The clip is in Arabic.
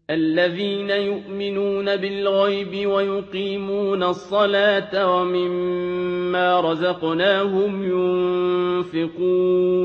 الذين يؤمنون بالغيب ويقيمون الصلاة ومما رزقناهم ينفقون